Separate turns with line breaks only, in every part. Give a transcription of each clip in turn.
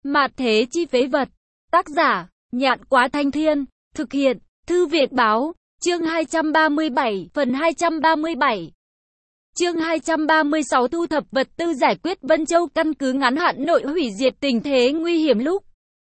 Mạt thế chi phế vật. Tác giả, Nhạn Quá Thanh Thiên. Thực hiện, Thư Việt Báo. Chương 237, phần 237. Chương 236 thu thập vật tư giải quyết Vân Châu căn cứ ngắn hạn nội hủy diệt tình thế nguy hiểm lúc.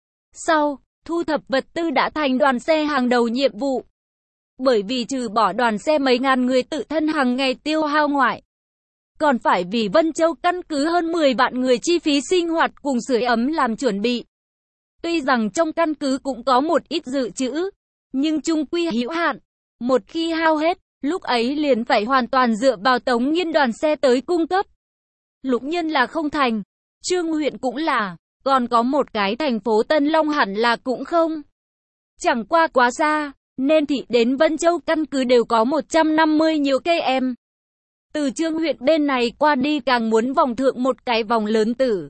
Sau, thu thập vật tư đã thành đoàn xe hàng đầu nhiệm vụ. Bởi vì trừ bỏ đoàn xe mấy ngàn người tự thân hàng ngày tiêu hao ngoại, còn phải vì Vân Châu căn cứ hơn 10 vạn người chi phí sinh hoạt cùng sưởi ấm làm chuẩn bị. Tuy rằng trong căn cứ cũng có một ít dự trữ, nhưng chung quy hữu hạn. Một khi hao hết, lúc ấy liền phải hoàn toàn dựa vào Tống Nghiên đoàn xe tới cung cấp. Lục Nhân là không thành, Trương huyện cũng là, còn có một cái thành phố Tân Long hẳn là cũng không. Chẳng qua quá xa, nên thị đến Vân Châu căn cứ đều có 150 nhiều cây em. Từ Trương huyện bên này qua đi càng muốn vòng thượng một cái vòng lớn tử.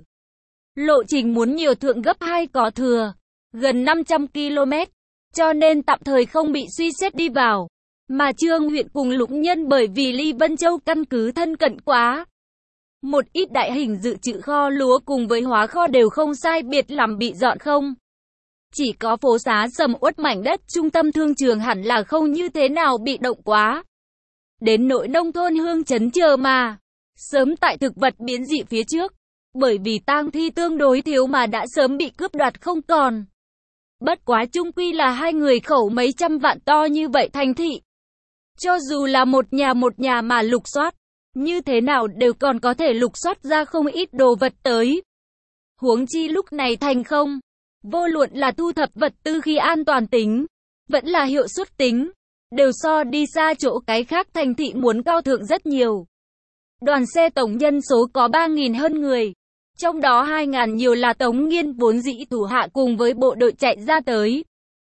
Lộ trình muốn nhiều thượng gấp 2 có thừa, gần 500 km, cho nên tạm thời không bị suy xét đi vào. Mà Trương huyện cùng Lục Nhân bởi vì ly Vân Châu căn cứ thân cận quá. Một ít đại hình dự trữ kho lúa cùng với hóa kho đều không sai biệt lắm bị dọn không. Chỉ có phố xá sầm uất mảnh đất trung tâm thương trường hẳn là không như thế nào bị động quá. Đến nội nông thôn hương trấn chờ mà. Sớm tại thực vật biến dị phía trước. Bởi vì tang thi tương đối thiếu mà đã sớm bị cướp đoạt không còn. Bất quá chung quy là hai người khẩu mấy trăm vạn to như vậy thành thị. Cho dù là một nhà mà lục soát, như thế nào đều còn có thể lục soát ra không ít đồ vật tới. Huống chi lúc này thành không. Vô luận là thu thập vật tư khi an toàn tính, vẫn là hiệu suất tính, đều so đi xa chỗ cái khác thành thị muốn cao thượng rất nhiều. Đoàn xe tổng nhân số có 3.000 hơn người, trong đó 2.000 nhiều là Tống Nghiên vốn dĩ thủ hạ cùng với bộ đội chạy ra tới.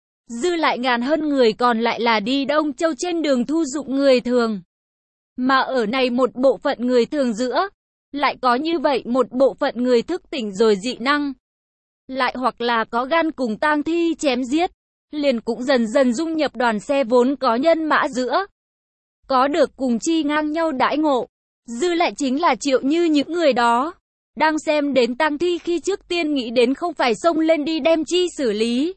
Dư lại ngàn hơn người còn lại là đi Đông Châu trên đường thu dụng người thường. Mà ở này một bộ phận người thường giữa, lại có như vậy một bộ phận người thức tỉnh rồi dị năng. Lại hoặc là có gan cùng tang thi chém giết, liền cũng dần dần dung nhập đoàn xe vốn có nhân mã giữa. Có được cùng chi ngang nhau đãi ngộ, dư lại chính là Triệu Như những người đó. Đang xem đến tang thi khi trước tiên nghĩ đến không phải xông lên đi đem chi xử lý,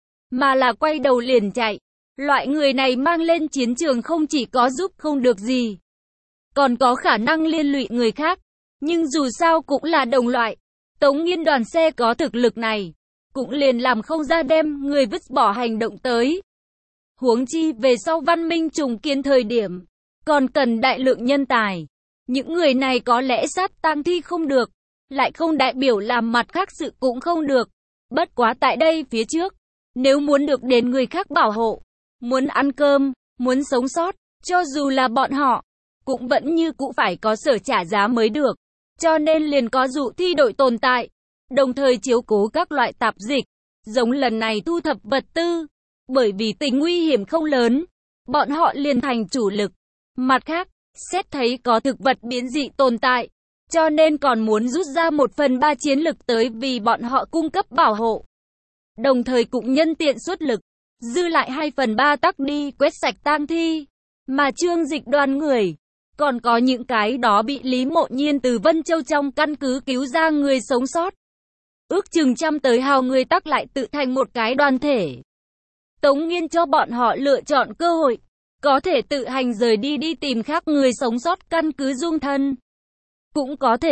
mà là quay đầu liền chạy. Loại người này mang lên chiến trường không chỉ có giúp không được gì, còn có khả năng liên lụy người khác. Nhưng dù sao cũng là đồng loại. Tống Nghiên đoàn xe có thực lực này, cũng liền làm không ra đem người vứt bỏ hành động tới. Huống chi về sau văn minh trùng kiến thời điểm, còn cần đại lượng nhân tài. Những người này có lẽ sát tang thi không được, lại không đại biểu làm mặt khác sự cũng không được. Bất quá tại đây phía trước, nếu muốn được đến người khác bảo hộ, muốn ăn cơm, muốn sống sót, cho dù là bọn họ, cũng vẫn như cũ phải có sở trả giá mới được. Cho nên liền có dụ thi đội tồn tại, đồng thời chiếu cố các loại tạp dịch, giống lần này thu thập vật tư. Bởi vì tình nguy hiểm không lớn, bọn họ liền thành chủ lực. Mặt khác, xét thấy có thực vật biến dị tồn tại, cho nên còn muốn rút ra 1/3 chiến lực tới vì bọn họ cung cấp bảo hộ. Đồng thời cũng nhân tiện xuất lực, dư lại 2/3 tắc đi quét sạch tang thi. Mà Trương Dịch đoàn người, còn có những cái đó bị Lý Mộ Nhiên từ Vân Châu trong căn cứ cứu ra người sống sót. Ước chừng 100 tới hào người tắc lại tự thành một cái đoàn thể. Tống Nghiên cho bọn họ lựa chọn cơ hội, có thể tự hành rời đi tìm khác người sống sót căn cứ dung thân. Cũng có thể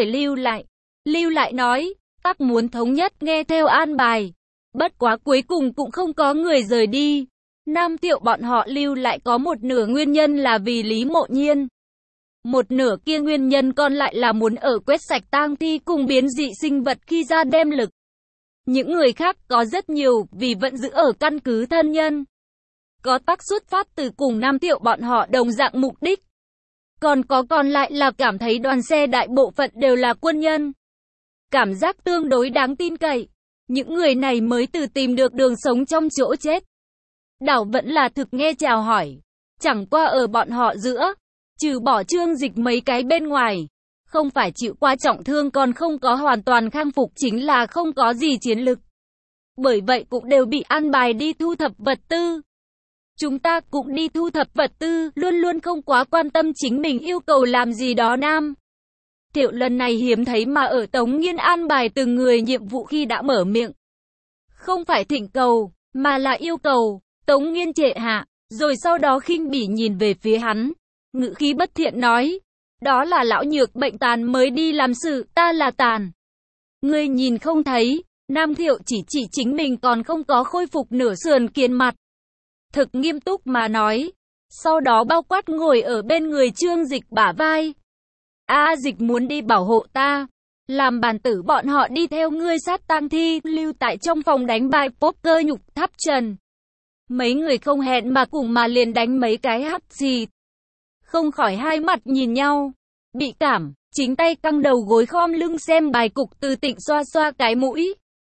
lưu lại nói, tắc muốn thống nhất nghe theo an bài. Bất quá cuối cùng cũng không có người rời đi. Nam Tiệu bọn họ lưu lại có một nửa nguyên nhân là vì Lý Mộ Nhiên. Một nửa kia nguyên nhân còn lại là muốn ở quét sạch tang thi cùng biến dị sinh vật khi ra đem lực. Những người khác có rất nhiều vì vẫn giữ ở căn cứ thân nhân. Có tác xuất phát từ cùng Nam Tiệu bọn họ đồng dạng mục đích. Còn lại là cảm thấy đoàn xe đại bộ phận đều là quân nhân. Cảm giác tương đối đáng tin cậy. Những người này mới từ tìm được đường sống trong chỗ chết. Đảo vẫn là thực nghe chào hỏi. Chẳng qua ở bọn họ giữa, trừ bỏ Trương Dịch mấy cái bên ngoài, không phải chịu qua trọng thương còn không có hoàn toàn khang phục chính là không có gì chiến lực. Bởi vậy cũng đều bị an bài đi thu thập vật tư. Chúng ta cũng đi thu thập vật tư, luôn luôn không quá quan tâm chính mình yêu cầu làm gì đó nam. Thiệu lần này hiếm thấy mà ở Tống Nghiên an bài từng người nhiệm vụ khi đã mở miệng. Không phải thỉnh cầu, mà là yêu cầu. Tống Nghiên trệ hạ, rồi sau đó khinh bỉ nhìn về phía hắn. Ngữ khí bất thiện nói, đó là lão nhược bệnh tàn mới đi làm sự, ta là tàn. Ngươi nhìn không thấy, Nam Thiệu chỉ chính mình còn không có khôi phục nửa sườn kiên mặt. Thực nghiêm túc mà nói, sau đó bao quát ngồi ở bên người Trương Dịch bả vai. Dịch muốn đi bảo hộ ta, làm bản tử bọn họ đi theo ngươi sát tang thi, lưu tại trong phòng đánh bài poker Nhục Tháp Trần. Mấy người không hẹn mà cùng mà liền đánh mấy cái hắt xì. Không khỏi hai mặt nhìn nhau, bị cảm, chính tay căng đầu gối khom lưng xem bài cục. Từ Tịnh xoa xoa cái mũi,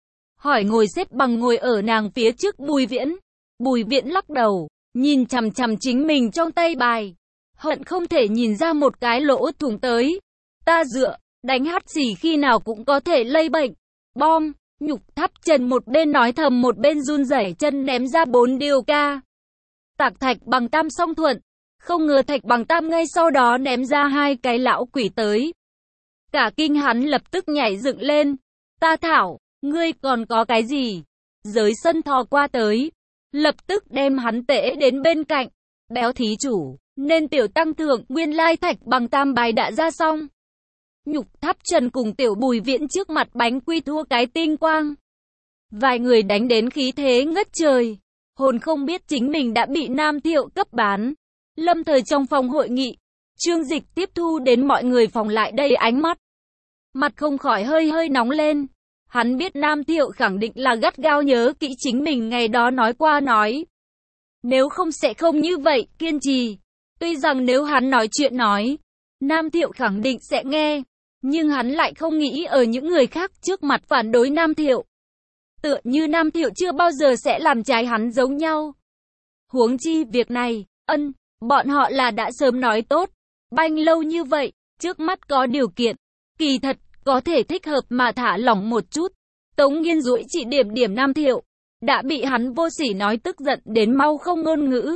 hỏi ngồi xếp bằng ngồi ở nàng phía trước Bùi Viễn. Bùi Viễn lắc đầu, nhìn chằm chằm chính mình trong tay bài, hận không thể nhìn ra một cái lỗ thủng tới. Ta dựa, đánh hắt xì khi nào cũng có thể lây bệnh. Bom. Nhục Tháp Trần một bên nói thầm một bên run rẩy chân ném ra 4 điều ca. Tạc Thạch Bằng Tam song thuận. Không ngờ Thạch Bằng Tam ngay sau đó ném ra 2 cái lão quỷ tới. Cả kinh hắn lập tức nhảy dựng lên. Ta thảo, ngươi còn có cái gì? Giới sân thò qua tới, lập tức đem hắn tễ đến bên cạnh. Béo thí chủ, nên tiểu tăng thượng, nguyên lai Thạch Bằng Tam bài đã ra xong. Nhục Tháp Trần cùng tiểu Bùi Viễn trước mặt bánh quy thua cái tinh quang. Vài người đánh đến khí thế ngất trời, hồn không biết chính mình đã bị Nam Thiệu cấp bán. Lâm thời trong phòng hội nghị, Trương Dịch tiếp thu đến mọi người phòng lại đầy ánh mắt. Mặt không khỏi hơi nóng lên. Hắn biết Nam Thiệu khẳng định là gắt gao nhớ kỹ chính mình ngày đó nói qua nói. Nếu không sẽ không như vậy, kiên trì. Tuy rằng nếu hắn nói chuyện nói, Nam Thiệu khẳng định sẽ nghe. Nhưng hắn lại không nghĩ ở những người khác trước mặt phản đối Nam Thiệu. Tựa như Nam Thiệu chưa bao giờ sẽ làm trái hắn giống nhau. Huống chi việc này, bọn họ là đã sớm nói tốt. Banh lâu như vậy, trước mắt có điều kiện. Kỳ thật, có thể thích hợp mà thả lỏng một chút. Tống Nghiên duỗi chỉ điểm Nam Thiệu. Đã bị hắn vô sỉ nói tức giận đến mau không ngôn ngữ.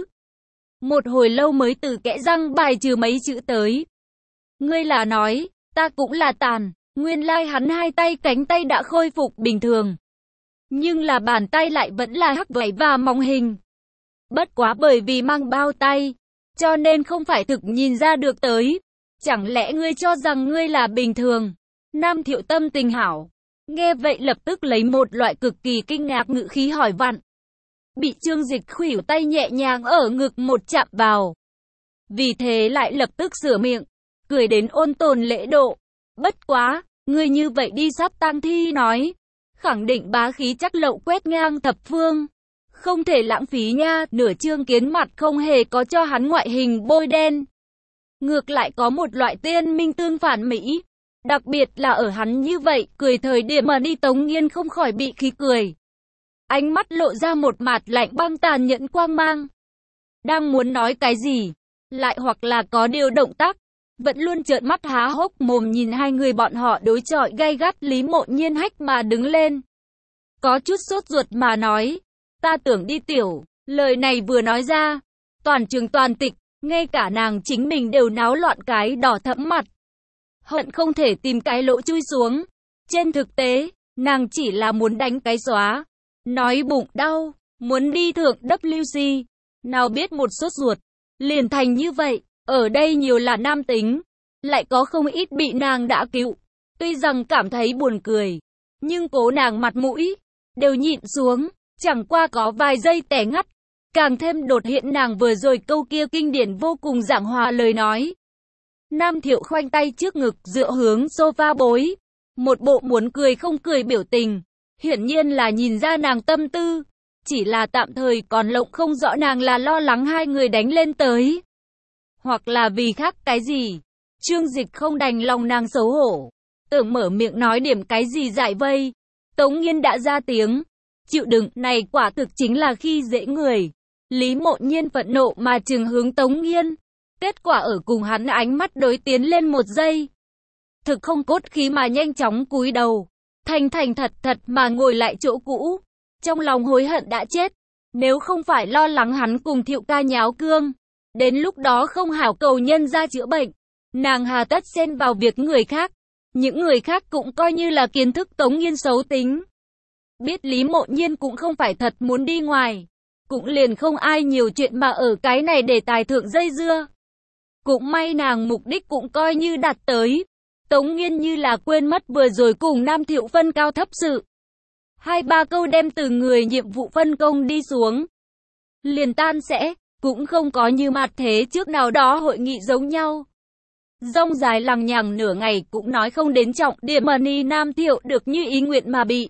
Một hồi lâu mới từ kẽ răng bài trừ mấy chữ tới. Ngươi là nói, ta cũng là tàn. Nguyên lai hắn 2 tay cánh tay đã khôi phục bình thường. Nhưng là bàn tay lại vẫn là hắc vảy và mỏng hình. Bất quá bởi vì mang bao tay, cho nên không phải thực nhìn ra được tới. Chẳng lẽ ngươi cho rằng ngươi là bình thường? Nam Thiệu tâm tình hảo. Nghe vậy lập tức lấy một loại cực kỳ kinh ngạc ngữ khí hỏi vặn. Bị Trương Dịch khuỷu tay nhẹ nhàng ở ngực một chạm vào. Vì thế lại lập tức sửa miệng, cười đến ôn tồn lễ độ. Bất quá, ngươi như vậy đi sắp tang thi nói. Khẳng định bá khí chắc lậu quét ngang thập phương. Không thể lãng phí nha. Nửa Trương Kiến mặt không hề có cho hắn ngoại hình bôi đen. Ngược lại có một loại tiên minh tương phản mỹ. Đặc biệt là ở hắn như vậy, cười thời điểm mà đi Tống Nghiên không khỏi bị khí cười. Ánh mắt lộ ra một mặt lạnh băng tàn nhẫn quang mang. Đang muốn nói cái gì, lại hoặc là có điều động tác, vẫn luôn trợn mắt há hốc mồm nhìn hai người bọn họ đối chọi gay gắt. Lý Mộ Nhiên hách mà đứng lên. Có chút sốt ruột mà nói, ta tưởng đi tiểu. Lời này vừa nói ra, toàn trường toàn tịch, ngay cả nàng chính mình đều náo loạn cái đỏ thẫm mặt. Hận không thể tìm cái lỗ chui xuống. Trên thực tế, nàng chỉ là muốn đánh cái xóa. Nói bụng đau, muốn đi thượng WC. Nào biết một sốt ruột, liền thành như vậy. Ở đây nhiều là nam tính, lại có không ít bị nàng đã cứu. Tuy rằng cảm thấy buồn cười, nhưng cố nàng mặt mũi, đều nhịn xuống. Chẳng qua có vài giây tẻ ngắt, càng thêm đột hiện nàng vừa rồi câu kia kinh điển vô cùng giảng hòa lời nói. Nam Thiệu khoanh tay trước ngực dựa hướng sofa bối. Một bộ muốn cười không cười biểu tình. Hiển nhiên là nhìn ra nàng tâm tư. Chỉ là tạm thời còn lộng không rõ nàng là lo lắng hai người đánh lên tới. Hoặc là vì khác cái gì. Trương Dịch không đành lòng nàng xấu hổ. Tưởng mở miệng nói điểm cái gì giải vây. Tống Nghiên đã ra tiếng. Chịu đựng này quả thực chính là khi dễ người. Lý Mộ Nhiên phẫn nộ mà trừng hướng Tống Nghiên. Kết quả ở cùng hắn ánh mắt đối tiến lên một giây. Thực không cốt khí mà nhanh chóng cúi đầu. Thành thật mà ngồi lại chỗ cũ. Trong lòng hối hận đã chết. Nếu không phải lo lắng hắn cùng Thiệu ca nháo cương. Đến lúc đó không hảo cầu nhân ra chữa bệnh. Nàng hà tất xen vào việc người khác. Những người khác cũng coi như là kiến thức Tống Nghiên xấu tính. Biết Lý Mộ Nhiên cũng không phải thật muốn đi ngoài. Cũng liền không ai nhiều chuyện mà ở cái này để tài thượng dây dưa. Cũng may nàng mục đích cũng coi như đạt tới. Tống Nghiên như là quên mất vừa rồi cùng Nam Thiệu phân cao thấp sự. 2-3 câu đem từ người nhiệm vụ phân công đi xuống. Liền tan sẽ, cũng không có như mặt thế trước nào đó hội nghị giống nhau. Rông dài lằng nhằng nửa ngày cũng nói không đến trọng điểm mà Ni Nam Thiệu được như ý nguyện mà bị.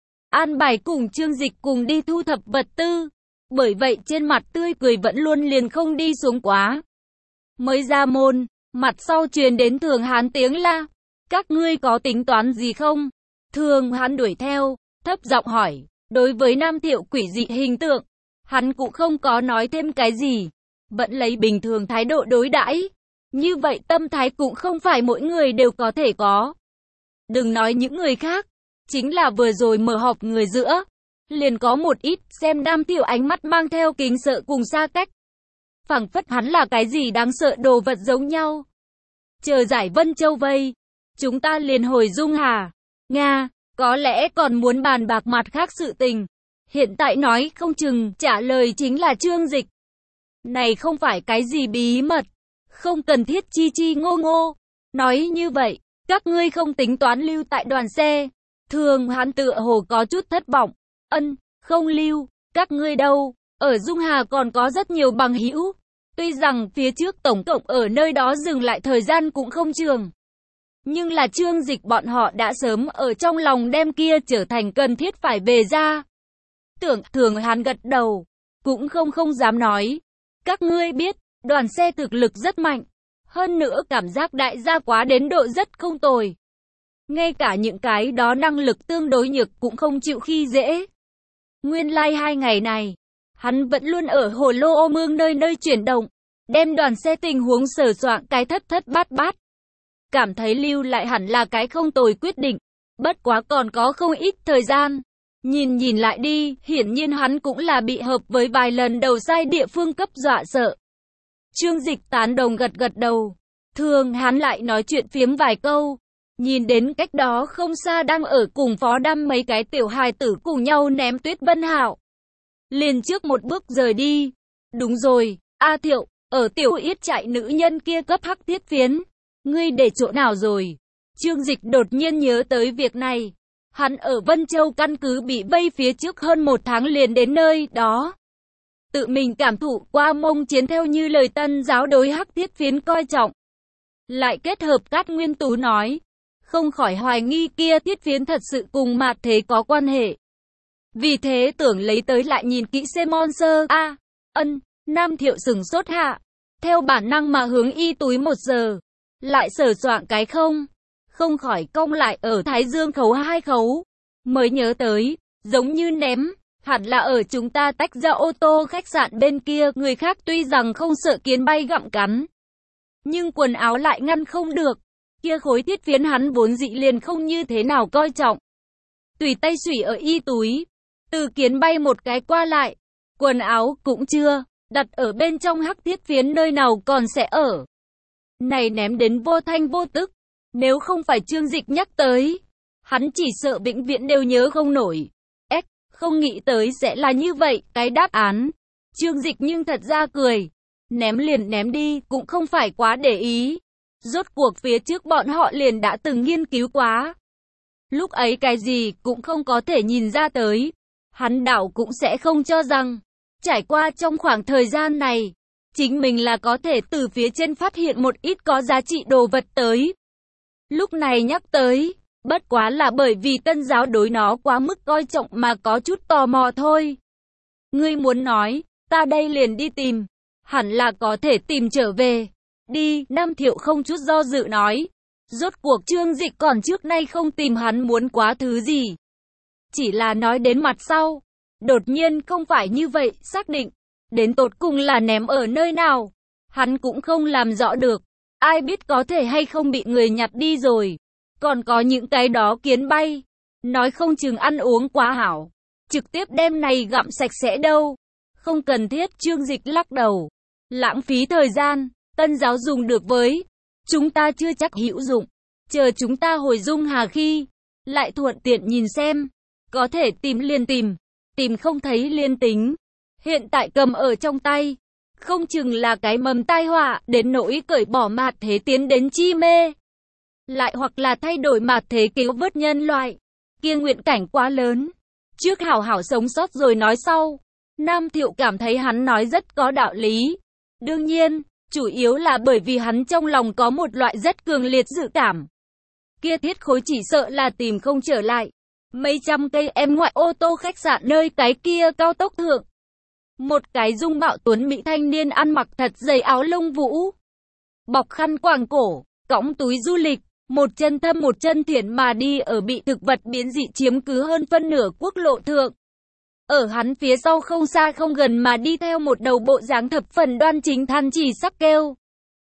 An bài cùng Trương Dịch cùng đi thu thập vật tư. Bởi vậy trên mặt tươi cười vẫn luôn liền không đi xuống quá. Mới ra môn, mặt sau truyền đến Thường Hán tiếng la. Các ngươi có tính toán gì không? Thường Hán đuổi theo, thấp giọng hỏi. Đối với Nam Thiệu quỷ dị hình tượng, hắn cũng không có nói thêm cái gì. Vẫn lấy bình thường thái độ đối đãi. Như vậy tâm thái cũng không phải mỗi người đều có thể có. Đừng nói những người khác. Chính là vừa rồi mở họp người giữa. Liền có một ít xem Nam Thiệu ánh mắt mang theo kính sợ cùng xa cách. Phảng phất hắn là cái gì đáng sợ đồ vật giống nhau. Chờ giải Vân Châu vây. Chúng ta liền hồi Dung Hà. Nga, có lẽ còn muốn bàn bạc mặt khác sự tình. Hiện tại nói không chừng trả lời chính là Trương Dịch. Này không phải cái gì bí mật. Không cần thiết chi chi ngô ngô. Nói như vậy, các ngươi không tính toán lưu tại đoàn xe. Thường Hán tựa hồ có chút thất vọng. Không lưu, các ngươi đâu. Ở Dung Hà còn có rất nhiều bằng hữu. Tuy rằng phía trước tổng cộng ở nơi đó dừng lại thời gian cũng không trường. Nhưng là Trương Dịch bọn họ đã sớm ở trong lòng đem kia trở thành cần thiết phải về ra. Thường Hán gật đầu, cũng không dám nói. Các ngươi biết, đoàn xe thực lực rất mạnh. Hơn nữa cảm giác đại gia quá đến độ rất không tồi. Ngay cả những cái đó năng lực tương đối nhược cũng không chịu khi dễ. Nguyên lai 2 ngày này, hắn vẫn luôn ở Hồ Lô Ô Mương nơi nơi chuyển động, đem đoàn xe tình huống sờ soạn cái thất bát. Cảm thấy lưu lại hẳn là cái không tồi quyết định, bất quá còn có không ít thời gian. Nhìn lại đi, hiển nhiên hắn cũng là bị hợp với vài lần đầu sai địa phương cấp dọa sợ. Trương Dịch tán đồng gật đầu, Thường Hán lại nói chuyện phiếm vài câu. Nhìn đến cách đó không xa đang ở cùng Phó Đam mấy cái tiểu hài tử cùng nhau ném Tuyết Vân Hạo. Liền trước một bước rời đi. Đúng rồi, A Thiệu, ở tiểu yết trại nữ nhân kia cấp hắc thiết phiến. Ngươi để chỗ nào rồi? Trương Dịch đột nhiên nhớ tới việc này. Hắn ở Vân Châu căn cứ bị vây phía trước hơn 1 tháng liền đến nơi đó. Tự mình cảm thụ qua mông chiến theo như lời Tân giáo đối hắc thiết phiến coi trọng. Lại kết hợp Cát Nguyên Tú nói. Không khỏi hoài nghi kia thiết phiến thật sự cùng mạt thế có quan hệ. Vì thế tưởng lấy tới lại nhìn kỹ xem monster. Nam Thiệu sừng sốt hạ. Theo bản năng mà hướng y túi 1 giờ. Lại sờ soạng cái không khỏi cong lại ở Thái Dương khấu 2 khấu. Mới nhớ tới, giống như ném, hẳn là ở chúng ta tách ra ô tô khách sạn bên kia. Người khác tuy rằng không sợ kiến bay gặm cắn, nhưng quần áo lại ngăn không được. Kia khối thiết phiến hắn vốn dị liền không như thế nào coi trọng. Tùy tay xủy ở y túi, từ kiến bay một cái qua lại, quần áo cũng chưa, đặt ở bên trong hắc thiết phiến nơi nào còn sẽ ở. Này ném đến vô thanh vô tức, nếu không phải Trương Dịch nhắc tới, hắn chỉ sợ vĩnh viễn đều nhớ không nổi. Không nghĩ tới sẽ là như vậy, cái đáp án. Trương Dịch nhưng thật ra cười, ném liền ném đi, cũng không phải quá để ý. Rốt cuộc phía trước bọn họ liền đã từng nghiên cứu quá. Lúc ấy cái gì cũng không có thể nhìn ra tới. Hắn đảo cũng sẽ không cho rằng, trải qua trong khoảng thời gian này, chính mình là có thể từ phía trên phát hiện một ít có giá trị đồ vật tới. Lúc này nhắc tới, bất quá là bởi vì Tân giáo đối nó quá mức coi trọng mà có chút tò mò thôi. Ngươi muốn nói, ta đây liền đi tìm, hẳn là có thể tìm trở về. Đi, Nam Thiệu không chút do dự nói. Rốt cuộc Trương Dịch còn trước nay không tìm hắn muốn quá thứ gì. Chỉ là nói đến mặt sau. Đột nhiên không phải như vậy, xác định. Đến tột cùng là ném ở nơi nào. Hắn cũng không làm rõ được. Ai biết có thể hay không bị người nhặt đi rồi. Còn có những cái đó kiến bay. Nói không chừng ăn uống quá hảo. Trực tiếp đem này gặm sạch sẽ đâu. Không cần thiết. Trương Dịch lắc đầu. Lãng phí thời gian. Tân giáo dùng được với chúng ta chưa chắc hữu dụng. chờ chúng ta hồi Dung Hà khi, lại thuận tiện nhìn xem, có thể tìm liền tìm không thấy liên tính. Hiện tại cầm ở trong tay, không chừng là cái mầm tai họa, đến nỗi cởi bỏ mạt thế tiến đến chi mê. Lại hoặc là thay đổi mạt thế cứu vớt nhân loại, kia nguyện cảnh quá lớn. Trước hảo hảo sống sót rồi nói sau. Nam Thiệu cảm thấy hắn nói rất có đạo lý. Đương nhiên, chủ yếu là bởi vì hắn trong lòng có một loại rất cường liệt dự cảm. Kia thiết khối chỉ sợ là tìm không trở lại. Mấy trăm cây em ngoại ô tô khách sạn nơi cái kia cao tốc thượng. Một cái dung mạo tuấn mỹ thanh niên ăn mặc thật dày áo lông vũ, bọc khăn quàng cổ, cõng túi du lịch, một chân thâm một chân thiển mà đi ở bị thực vật biến dị chiếm cứ hơn phân nửa quốc lộ thượng. Ở hắn phía sau không xa không gần mà đi theo một đầu bộ dáng thập phần đoan chính than chỉ sắc kêu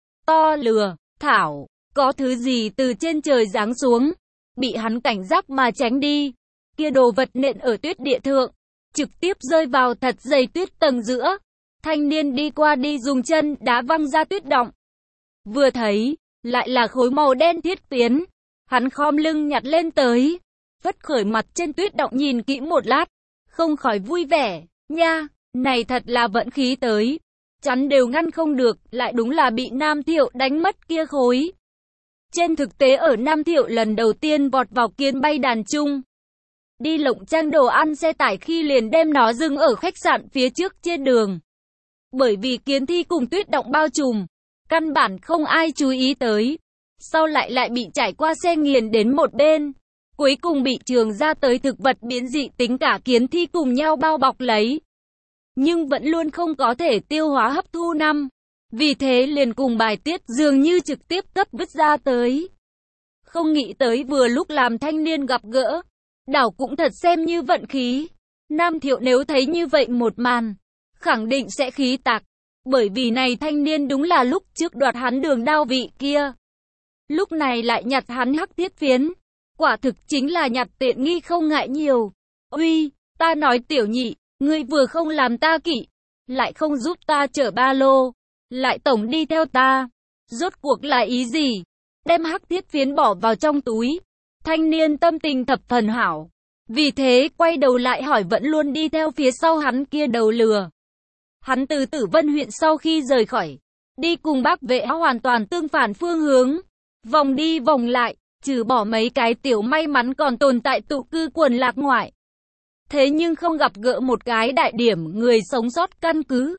to lừa, thảo, có thứ gì từ trên trời giáng xuống, bị hắn cảnh giác mà tránh đi. Kia đồ vật nện ở tuyết địa thượng, trực tiếp rơi vào thật dày tuyết tầng giữa. Thanh niên đi qua đi dùng chân đá văng ra tuyết động. Vừa thấy, lại là khối màu đen thiết tuyến. Hắn khom lưng nhặt lên tới, vất khởi mặt trên tuyết động nhìn kỹ một lát, không khỏi vui vẻ. Nha, này thật là vận khí tới. Chắn đều ngăn không được, lại đúng là bị Nam Thiệu đánh mất kia khối. Trên thực tế ở Nam Thiệu lần đầu tiên vọt vào kiến bay đàn chung, đi lộng trang đồ ăn xe tải khi liền đem nó dừng ở khách sạn phía trước trên đường. Bởi vì kiến thi cùng tuyết động bao trùm, căn bản không ai chú ý tới. Sau lại bị trải qua xe nghiền đến một bên. Cuối cùng bị trường ra tới thực vật biến dị tính cả kiến thi cùng nhau bao bọc lấy. Nhưng vẫn luôn không có thể tiêu hóa hấp thu năm. Vì thế liền cùng bài tiết dường như trực tiếp cấp vứt ra tới. Không nghĩ tới vừa lúc làm thanh niên gặp gỡ. Đảo cũng thật xem như vận khí. Nam Thiệu nếu thấy như vậy một màn, khẳng định sẽ khí tạc. Bởi vì này thanh niên đúng là lúc trước đoạt hắn đường đao vị kia. Lúc này lại nhặt hắn hắc thiết phiến. Quả thực chính là nhặt tiện nghi không ngại nhiều. Uy, ta nói tiểu nhị, ngươi vừa không làm ta kỵ, lại không giúp ta chở ba lô, lại tổng đi theo ta. Rốt cuộc là ý gì? Đem hắc thiết phiến bỏ vào trong túi. Thanh niên tâm tình thập phần hảo. Vì thế quay đầu lại hỏi vẫn luôn đi theo phía sau hắn kia đầu lừa. Hắn từ Tử Vân huyện sau khi rời khỏi, đi cùng bác vệ hoàn toàn tương phản phương hướng. Vòng đi vòng lại, trừ bỏ mấy cái tiểu may mắn còn tồn tại tụ cư quần lạc ngoại. Thế nhưng không gặp gỡ một cái đại điểm người sống sót căn cứ.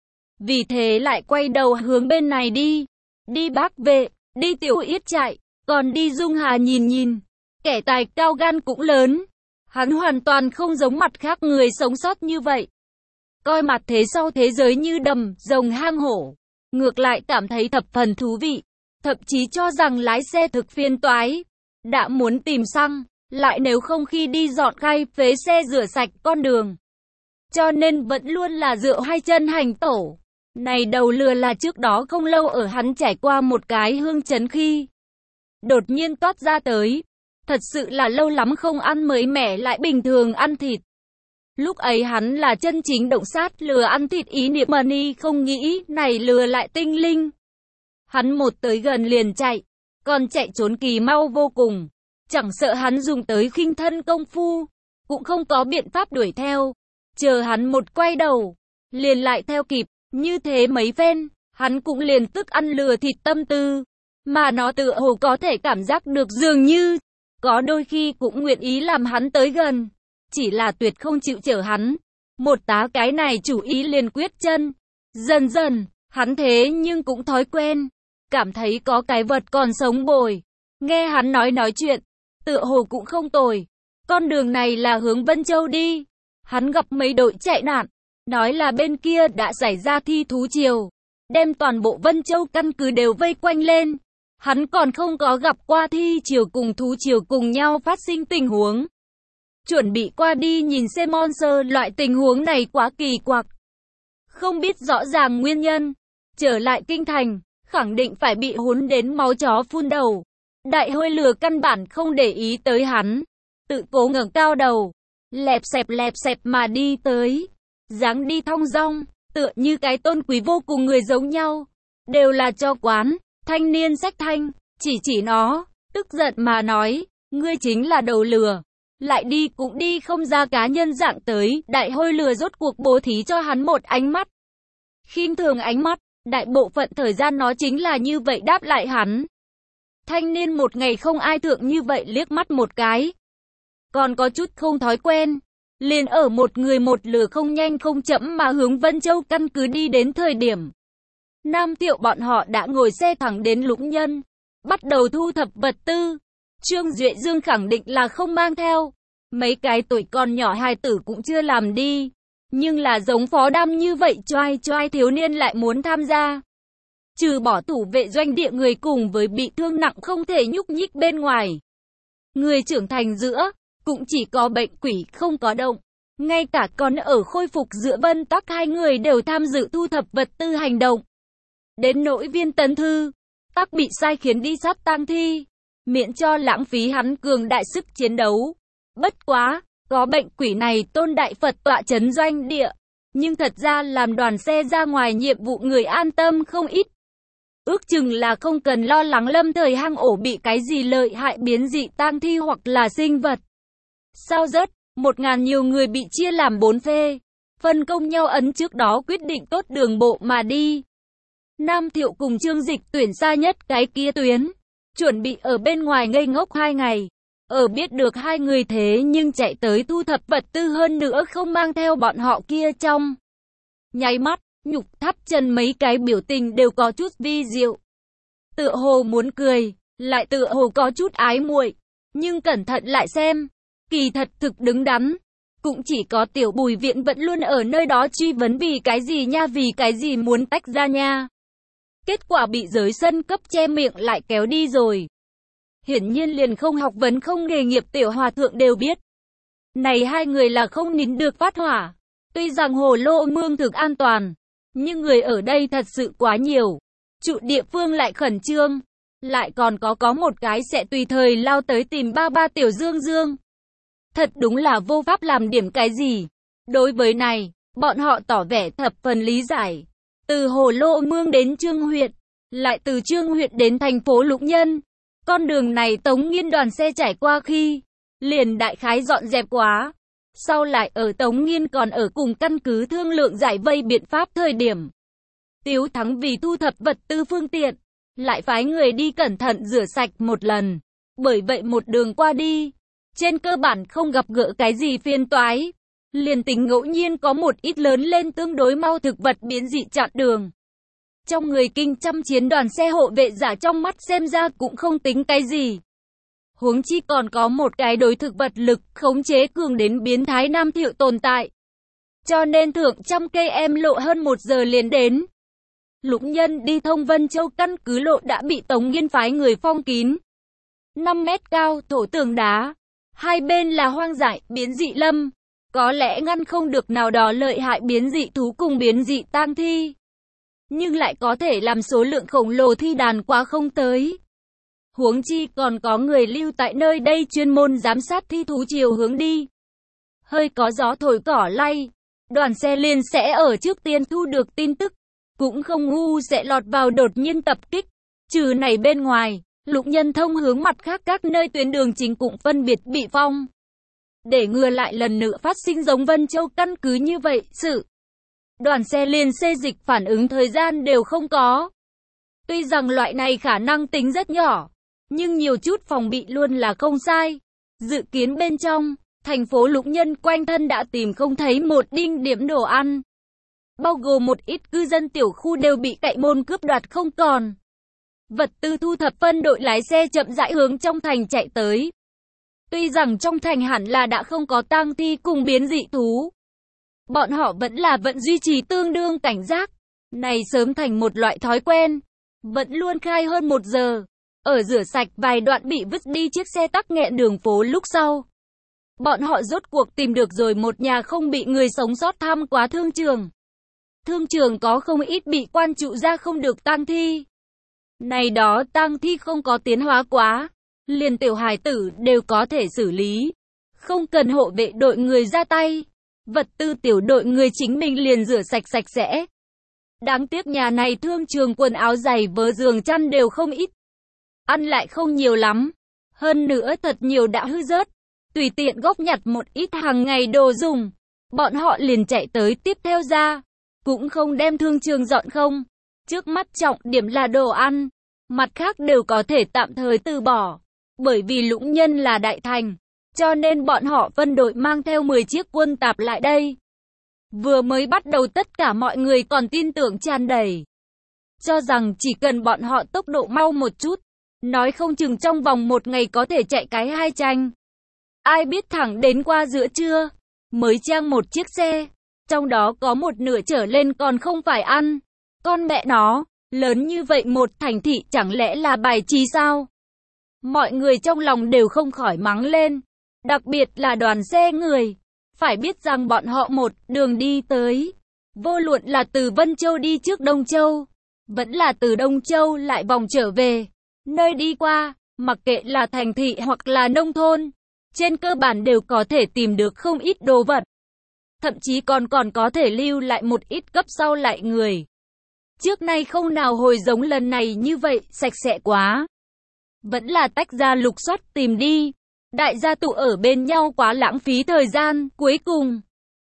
Vì thế lại quay đầu hướng bên này đi. Đi bác vệ, đi tiểu yết trại, còn đi Dung Hà nhìn. Kẻ tài cao gan cũng lớn. Hắn hoàn toàn không giống mặt khác người sống sót như vậy. Coi mặt thế sau thế giới như đầm, rồng hang hổ. Ngược lại cảm thấy thập phần thú vị. Thậm chí cho rằng lái xe thực phiền toái. Đã muốn tìm xăng, lại nếu không khi đi dọn khay phế xe rửa sạch con đường. Cho nên vẫn luôn là dựa hai chân hành tổ. Này đầu lừa là trước đó không lâu ở hắn trải qua một cái hương chấn khi đột nhiên toát ra tới. Thật sự là lâu lắm không ăn mới mẻ lại bình thường ăn thịt. Lúc ấy hắn là chân chính động sát lừa ăn thịt ý niệm money không nghĩ này lừa lại tinh linh. Hắn một tới gần liền chạy, còn chạy trốn kỳ mau vô cùng. Chẳng sợ hắn dùng tới khinh thân công phu, cũng không có biện pháp đuổi theo. Chờ hắn một quay đầu, liền lại theo kịp, như thế mấy phen, hắn cũng liền tức ăn lừa thịt tâm tư. Mà nó tựa hồ có thể cảm giác được dường như, có đôi khi cũng nguyện ý làm hắn tới gần. Chỉ là tuyệt không chịu chở hắn. Một tá cái này chủ ý liền quyết chân. Dần dần, hắn thế nhưng cũng thói quen. Cảm thấy có cái vật còn sống bồi. Nghe hắn nói chuyện, tựa hồ cũng không tồi. Con đường này là hướng Vân Châu đi. Hắn gặp mấy đội chạy nạn. Nói là bên kia đã xảy ra thi thú triều. Đem toàn bộ Vân Châu căn cứ đều vây quanh lên. Hắn còn không có gặp qua thi triều cùng thú triều cùng nhau phát sinh tình huống. Chuẩn bị qua đi nhìn xem monster loại tình huống này quá kỳ quặc. Không biết rõ ràng nguyên nhân. Trở lại kinh thành, khẳng định phải bị hốn đến máu chó phun đầu. Đại hôi lừa căn bản không để ý tới hắn. Tự cố ngẩng cao đầu. Lẹp xẹp mà đi tới. Dáng đi thong dong, tựa như cái tôn quý vô cùng người giống nhau. Đều là cho quán. Thanh niên xách thanh, chỉ nó. tức giận mà nói, ngươi chính là đầu lừa. Lại đi cũng đi không ra cá nhân dạng tới, đại hôi lừa rốt cuộc bố thí cho hắn một ánh mắt. Khinh thường ánh mắt, đại bộ phận thời gian nó chính là như vậy đáp lại hắn. Thanh niên một ngày không ai thượng như vậy liếc mắt một cái. Còn có chút không thói quen. Liền ở một người một lừa không nhanh không chậm mà hướng Vân Châu căn cứ đi đến thời điểm. Nam Thiệu bọn họ đã ngồi xe thẳng đến Lũng Nhân. Bắt đầu thu thập vật tư. Trương Duệ Dương khẳng định là không mang theo. Mấy cái tuổi còn nhỏ hài tử cũng chưa làm đi. Nhưng là giống Phó Đam như vậy choai choai thiếu niên lại muốn tham gia. Trừ bỏ thủ vệ doanh địa người cùng với bị thương nặng không thể nhúc nhích bên ngoài. Người trưởng thành giữa, cũng chỉ có bệnh quỷ không có động. Ngay cả con ở khôi phục giữa Vân Tắc hai người đều tham dự thu thập vật tư hành động. Đến nỗi Viên Tấn Thư, Tắc bị sai khiến đi sát tang thi, miễn cho lãng phí hắn cường đại sức chiến đấu. Bất quá, có bệnh quỷ này Tôn Đại Phật tọa chấn doanh địa, nhưng thật ra làm đoàn xe ra ngoài nhiệm vụ người an tâm không ít. Ước chừng là không cần lo lắng lâm thời hang ổ bị cái gì lợi hại biến dị tang thi hoặc là sinh vật. Sao rớt, 1000 nhiều người bị chia làm 4 phe, phân công nhau ấn trước đó quyết định tốt đường bộ mà đi. Nam Thiệu cùng Trương Dịch tuyển xa nhất cái kia tuyến, chuẩn bị ở bên ngoài ngây ngốc 2 ngày. Ở biết được hai người thế nhưng chạy tới thu thập vật tư hơn nữa không mang theo bọn họ kia trong. Nháy mắt, Nhục Tháp Chân mấy cái biểu tình đều có chút vi diệu. Tựa hồ muốn cười, lại tựa hồ có chút ái muội, nhưng cẩn thận lại xem, kỳ thật thực đứng đắn. Cũng chỉ có Tiểu Bùi Viện vẫn luôn ở nơi đó truy vấn vì cái gì muốn tách ra nha. Kết quả bị giới sân cấp che miệng lại kéo đi rồi. Hiển nhiên liền không học vấn không nghề nghiệp Tiểu Hòa Thượng đều biết. Này hai người là không nín được phát hỏa. Tuy rằng Hồ Lô Mương thực an toàn, nhưng người ở đây thật sự quá nhiều. Trụ địa phương lại khẩn trương. Lại còn có một cái sẽ tùy thời lao tới tìm ba Tiểu Dương Dương. Thật đúng là vô pháp làm điểm cái gì. Đối với này, bọn họ tỏ vẻ thập phần lý giải. Từ Hồ Lô Mương đến Trương huyện, lại từ Trương huyện đến thành phố Lũng Nhân. Con đường này Tống Nghiên đoàn xe trải qua khi liền đại khái dọn dẹp quá. Sau lại ở Tống Nghiên còn ở cùng căn cứ thương lượng giải vây biện pháp thời điểm. Tiếu Thắng vì thu thập vật tư phương tiện, lại phái người đi cẩn thận rửa sạch một lần. Bởi vậy một đường qua đi, trên cơ bản không gặp gỡ cái gì phiền toái. Liền tính ngẫu nhiên có một ít lớn lên tương đối mau thực vật biến dị chặn đường. Trong người Kinh Trăm Chiến đoàn xe hộ vệ giả trong mắt xem ra cũng không tính cái gì. Huống chi còn có một cái đối thực vật lực khống chế cường đến biến thái Nam Thiệu tồn tại. Cho nên thượng trăm cây em lộ hơn 1 giờ liền đến. Lũng Nhân đi thông Vân Châu căn cứ lộ đã bị Tống Nghiên phái người phong kín. 5 mét cao thổ tường đá. Hai bên là hoang dại biến dị lâm. Có lẽ ngăn không được nào đó lợi hại biến dị thú cùng biến dị tang thi. Nhưng lại có thể làm số lượng khổng lồ thi đàn quá không tới. Huống chi còn có người lưu tại nơi đây chuyên môn giám sát thi thú chiều hướng đi. Hơi có gió thổi cỏ lay, đoàn xe liền sẽ ở trước tiên thu được tin tức. Cũng không ngu sẽ lọt vào đột nhiên tập kích. Trừ này bên ngoài, Lũng Nhân thông hướng mặt khác các nơi tuyến đường chính cũng phân biệt bị phong. Để ngừa lại lần nữa phát sinh giống Vân Châu căn cứ như vậy, sự đoàn xe liền xê dịch phản ứng thời gian đều không có. Tuy rằng loại này khả năng tính rất nhỏ, nhưng nhiều chút phòng bị luôn là không sai. Dự kiến bên trong, thành phố Lũng Nhân quanh thân đã tìm không thấy một đinh điểm đồ ăn. Bao gồm một ít cư dân tiểu khu đều bị cậy môn cướp đoạt không còn. Vật tư thu thập phân đội lái xe chậm rãi hướng trong thành chạy tới. Tuy rằng trong thành hẳn là đã không có tang thi cùng biến dị thú. Bọn họ vẫn duy trì tương đương cảnh giác. Này sớm thành một loại thói quen. Vẫn luôn khai hơn 1 giờ. Ở rửa sạch vài đoạn bị vứt đi chiếc xe tắc nghẹn đường phố lúc sau. Bọn họ rốt cuộc tìm được rồi một nhà không bị người sống sót thăm quá thương trường. Thương trường có không ít bị quan trụ ra không được tang thi. Này đó tang thi không có tiến hóa quá. Liền tiểu hài tử đều có thể xử lý. Không cần hộ vệ đội người ra tay. Vật tư tiểu đội người chính mình liền rửa sạch sạch sẽ. Đáng tiếc nhà này thương trường quần áo giày vớ giường chăn đều không ít. Ăn lại không nhiều lắm. Hơn nữa thật nhiều đã hư rớt, tùy tiện góp nhặt một ít hàng ngày đồ dùng. Bọn họ liền chạy tới tiếp theo ra, cũng không đem thương trường dọn không. Trước mắt trọng điểm là đồ ăn, mặt khác đều có thể tạm thời từ bỏ. Bởi vì Lũng Nhân là đại thành, cho nên bọn họ phân đội mang theo 10 chiếc quân tạp lại đây. Vừa mới bắt đầu tất cả mọi người còn tin tưởng tràn đầy, cho rằng chỉ cần bọn họ tốc độ mau một chút, nói không chừng trong vòng một ngày có thể chạy cái 2 tranh. Ai biết thẳng đến qua giữa trưa, mới trang một chiếc xe, trong đó có một nửa trở lên còn không phải ăn. Con mẹ nó, lớn như vậy một thành thị chẳng lẽ là bài trí sao? Mọi người trong lòng đều không khỏi mắng lên, đặc biệt là đoàn xe người. Phải biết rằng bọn họ một đường đi tới, vô luận là từ Vân Châu đi trước Đông Châu, vẫn là từ Đông Châu lại vòng trở về. Nơi đi qua, mặc kệ là thành thị hoặc là nông thôn, trên cơ bản đều có thể tìm được không ít đồ vật. Thậm chí còn có thể lưu lại một ít cấp sau lại người. Trước nay không nào hồi giống lần này như vậy, sạch sẽ quá. Vẫn là tách ra lục soát tìm đi. Đại gia tụ ở bên nhau quá lãng phí thời gian. Cuối cùng,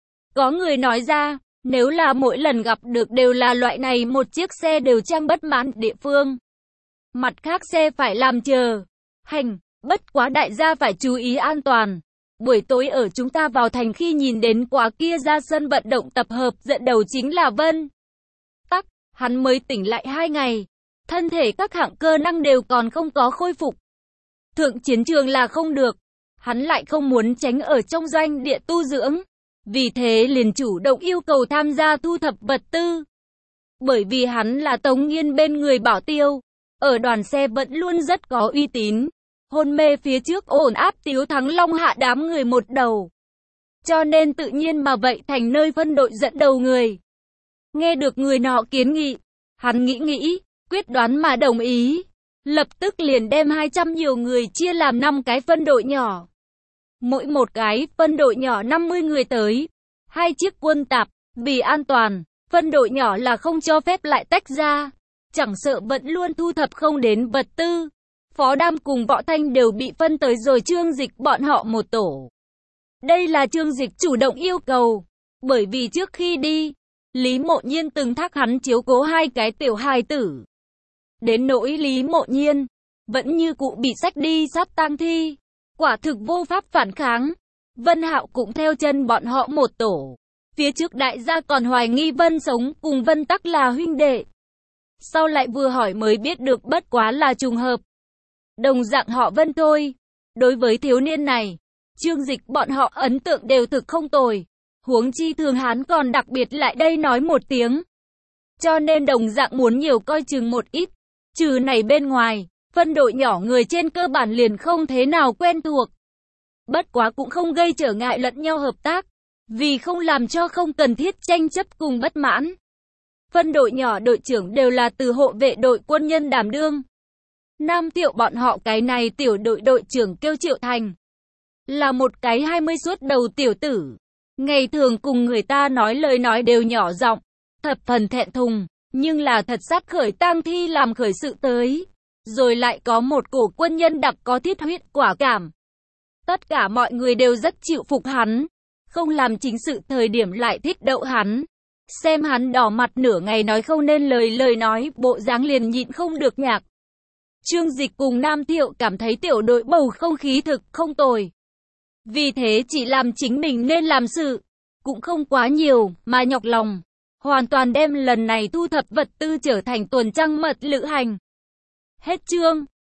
có người nói ra, nếu là mỗi lần gặp được đều là loại này một chiếc xe đều trang bất mãn địa phương, mặt khác xe phải làm chờ hành, bất quá đại gia phải chú ý an toàn. Buổi tối ở chúng ta vào thành khi nhìn đến quá kia ra sân vận động tập hợp, dẫn đầu chính là Vân Tắc, hắn mới tỉnh lại 2 ngày, thân thể các hạng cơ năng đều còn không có khôi phục. Thượng chiến trường là không được, hắn lại không muốn tránh ở trong doanh địa tu dưỡng, vì thế liền chủ động yêu cầu tham gia thu thập vật tư. Bởi vì hắn là Tống Nghiên bên người bảo tiêu, ở đoàn xe vẫn luôn rất có uy tín, hôn mê phía trước ổn áp Tiếu Thắng Long hạ đám người một đầu. Cho nên tự nhiên mà vậy thành nơi phân đội dẫn đầu người. Nghe được người nọ kiến nghị, hắn nghĩ, quyết đoán mà đồng ý. Lập tức liền đem 200 nhiều người chia làm 5 cái phân đội nhỏ. Mỗi một cái phân đội nhỏ 50 người tới. 2 chiếc quân tạp, vì an toàn, phân đội nhỏ là không cho phép lại tách ra. Chẳng sợ vẫn luôn thu thập không đến vật tư. Phó Đam cùng Võ Thanh đều bị phân tới rồi Trương Dịch bọn họ một tổ. Đây là Trương Dịch chủ động yêu cầu. Bởi vì trước khi đi, Lý Mộ Nhiên từng thác hắn chiếu cố 2 cái tiểu hài tử. Đến nỗi Lý Mộ Nhiên, vẫn như cụ bị xách đi sát tang thi. Quả thực vô pháp phản kháng. Vân Hạo cũng theo chân bọn họ một tổ. Phía trước đại gia còn hoài nghi Vân Sống cùng Vân Tắc là huynh đệ. Sau lại vừa hỏi mới biết được bất quá là trùng hợp. Đồng dạng họ Vân thôi. Đối với thiếu niên này, Trương Dịch bọn họ ấn tượng đều thực không tồi. Huống chi Thường Hán còn đặc biệt lại đây nói một tiếng. Cho nên đồng dạng muốn nhiều coi chừng một ít. Trừ này bên ngoài, phân đội nhỏ người trên cơ bản liền không thế nào quen thuộc. Bất quá cũng không gây trở ngại lẫn nhau hợp tác, vì không làm cho không cần thiết tranh chấp cùng bất mãn. Phân đội nhỏ đội trưởng đều là từ hộ vệ đội quân nhân đảm đương. Nam Tiệu bọn họ cái này tiểu đội đội trưởng kêu Triệu Thành. Là một cái 20 suốt đầu tiểu tử. Ngày thường cùng người ta nói lời nói đều nhỏ giọng, thập phần thẹn thùng, nhưng là thật sát khởi tang thi làm khởi sự tới. Rồi lại có một cổ quân nhân đặc có thiết huyết quả cảm. Tất cả mọi người đều rất chịu phục hắn, không làm chính sự thời điểm lại thích đậu hắn. Xem hắn đỏ mặt nửa ngày nói không nên lời nói, bộ dáng liền nhịn không được nhạc. Trương Dịch cùng Nam Thiệu cảm thấy tiểu đội bầu không khí thực không tồi. Vì thế chỉ làm chính mình nên làm sự, cũng không quá nhiều, mà nhọc lòng. Hoàn toàn đem lần này thu thập vật tư trở thành tuần trăng mật lữ hành. Hết chương.